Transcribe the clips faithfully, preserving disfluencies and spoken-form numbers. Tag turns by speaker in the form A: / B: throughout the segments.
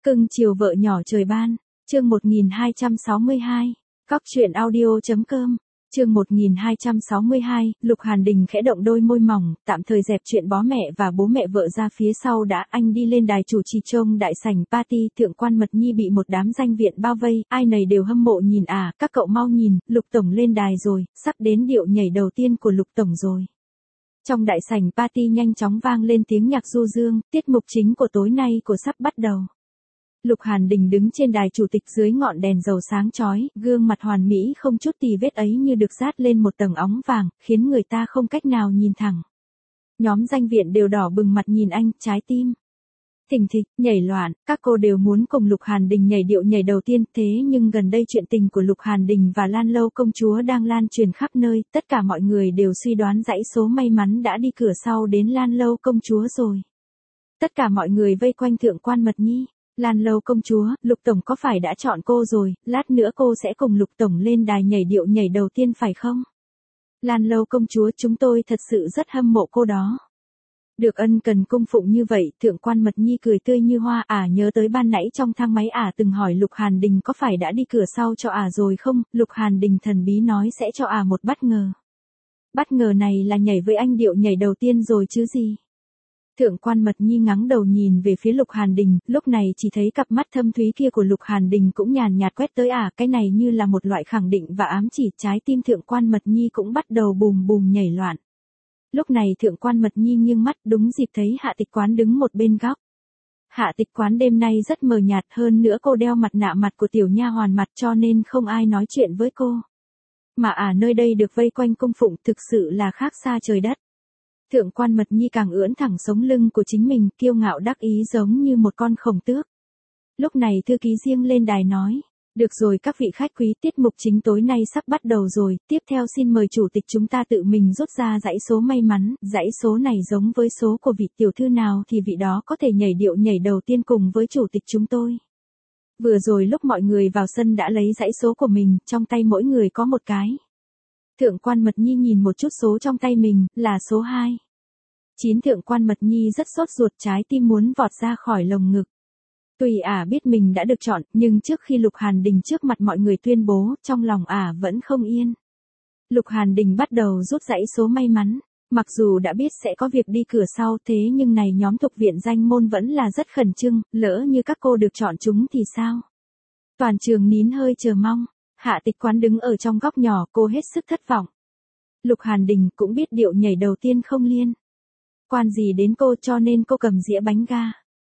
A: Cưng chiều vợ nhỏ trời ban, chương một nghìn hai trăm sáu mươi hai, cóc truyện audio.com, chương một nghìn hai trăm sáu mươi hai, Lục Hàn Đình khẽ động đôi môi mỏng, tạm thời dẹp chuyện bó mẹ và bố mẹ vợ ra phía sau đã, anh đi lên đài chủ trì trông đại sảnh party, thượng quan Mật Nhi bị một đám danh viện bao vây, ai nấy đều hâm mộ nhìn à, các cậu mau nhìn, Lục Tổng lên đài rồi, sắp đến điệu nhảy đầu tiên của Lục Tổng rồi. Trong đại sảnh party nhanh chóng vang lên tiếng nhạc du dương, tiết mục chính của tối nay của sắp bắt đầu. Lục Hàn Đình đứng trên đài chủ tịch dưới ngọn đèn dầu sáng chói, gương mặt hoàn mỹ không chút tì vết ấy như được dát lên một tầng óng vàng, khiến người ta không cách nào nhìn thẳng. Nhóm danh viện đều đỏ bừng mặt nhìn anh, trái tim thình thịch, nhảy loạn, các cô đều muốn cùng Lục Hàn Đình nhảy điệu nhảy đầu tiên, thế nhưng gần đây chuyện tình của Lục Hàn Đình và Lan Lâu công chúa đang lan truyền khắp nơi, tất cả mọi người đều suy đoán dãy số may mắn đã đi cửa sau đến Lan Lâu công chúa rồi. Tất cả mọi người vây quanh thượng quan Mật Nhi. Lan Lâu công chúa, Lục Tổng có phải đã chọn cô rồi, lát nữa cô sẽ cùng Lục Tổng lên đài nhảy điệu nhảy đầu tiên phải không? Lan Lâu công chúa, chúng tôi thật sự rất hâm mộ cô đó. Được ân cần cung phụng như vậy, thượng quan Mật Nhi cười tươi như hoa, à nhớ tới ban nãy trong thang máy à từng hỏi Lục Hàn Đình có phải đã đi cửa sau cho à rồi không, Lục Hàn Đình thần bí nói sẽ cho à một bất ngờ. Bất ngờ này là nhảy với anh điệu nhảy đầu tiên rồi chứ gì? Thượng quan Mật Nhi ngắng đầu nhìn về phía Lục Hàn Đình, lúc này chỉ thấy cặp mắt thâm thúy kia của Lục Hàn Đình cũng nhàn nhạt quét tới à, cái này như là một loại khẳng định và ám chỉ, trái tim thượng quan Mật Nhi cũng bắt đầu bùm bùm nhảy loạn. Lúc này thượng quan Mật Nhi nghiêng mắt, đúng dịp thấy Hạ Tịch Quán đứng một bên góc. Hạ Tịch Quán đêm nay rất mờ nhạt, hơn nữa cô đeo mặt nạ mặt của tiểu nha hoàn mặt cho nên không ai nói chuyện với cô. Mà à nơi đây được vây quanh cung phụng thực sự là khác xa trời đất. Thượng quan Mật Nhi càng ưỡn thẳng sống lưng của chính mình, kiêu ngạo đắc ý giống như một con khổng tước. Lúc này thư ký riêng lên đài nói, được rồi các vị khách quý, tiết mục chính tối nay sắp bắt đầu rồi, tiếp theo xin mời chủ tịch chúng ta tự mình rút ra dãy số may mắn, dãy số này giống với số của vị tiểu thư nào thì vị đó có thể nhảy điệu nhảy đầu tiên cùng với chủ tịch chúng tôi. Vừa rồi lúc mọi người vào sân đã lấy dãy số của mình, trong tay mỗi người có một cái. Thượng quan Mật Nhi nhìn một chút số trong tay mình, là số hai. Chín thượng quan Mật Nhi rất sốt ruột, trái tim muốn vọt ra khỏi lồng ngực. Tuy ả à biết mình đã được chọn, nhưng trước khi Lục Hàn Đình trước mặt mọi người tuyên bố, trong lòng ả à vẫn không yên. Lục Hàn Đình bắt đầu rút dãy số may mắn. Mặc dù đã biết sẽ có việc đi cửa sau thế nhưng này nhóm thuộc viện danh môn vẫn là rất khẩn trương, lỡ như các cô được chọn chúng thì sao? Toàn trường nín hơi chờ mong. Hạ Tịch Quán đứng ở trong góc nhỏ, cô hết sức thất vọng. Lục Hàn Đình cũng biết điệu nhảy đầu tiên không liên quan gì đến cô cho nên cô cầm dĩa bánh ga.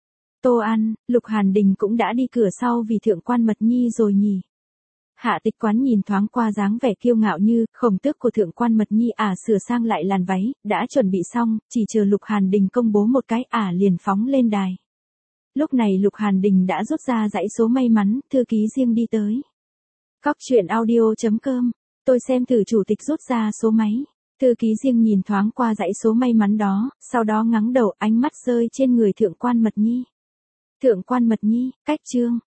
A: Tô ăn, Lục Hàn Đình cũng đã đi cửa sau vì thượng quan Mật Nhi rồi nhỉ. Hạ Tịch Quán nhìn thoáng qua dáng vẻ kiêu ngạo như khổng tước của thượng quan Mật Nhi, ả à, sửa sang lại làn váy, đã chuẩn bị xong, chỉ chờ Lục Hàn Đình công bố một cái, ả à, liền phóng lên đài. Lúc này Lục Hàn Đình đã rút ra dãy số may mắn, thư ký riêng đi tới. Cóc truyện audio.com, tôi xem thử chủ tịch rút ra số máy. Thư ký riêng nhìn thoáng qua dãy số may mắn đó, sau đó ngắng đầu, ánh mắt rơi trên người thượng quan Mật Nhi. Thượng quan Mật Nhi, cách chương,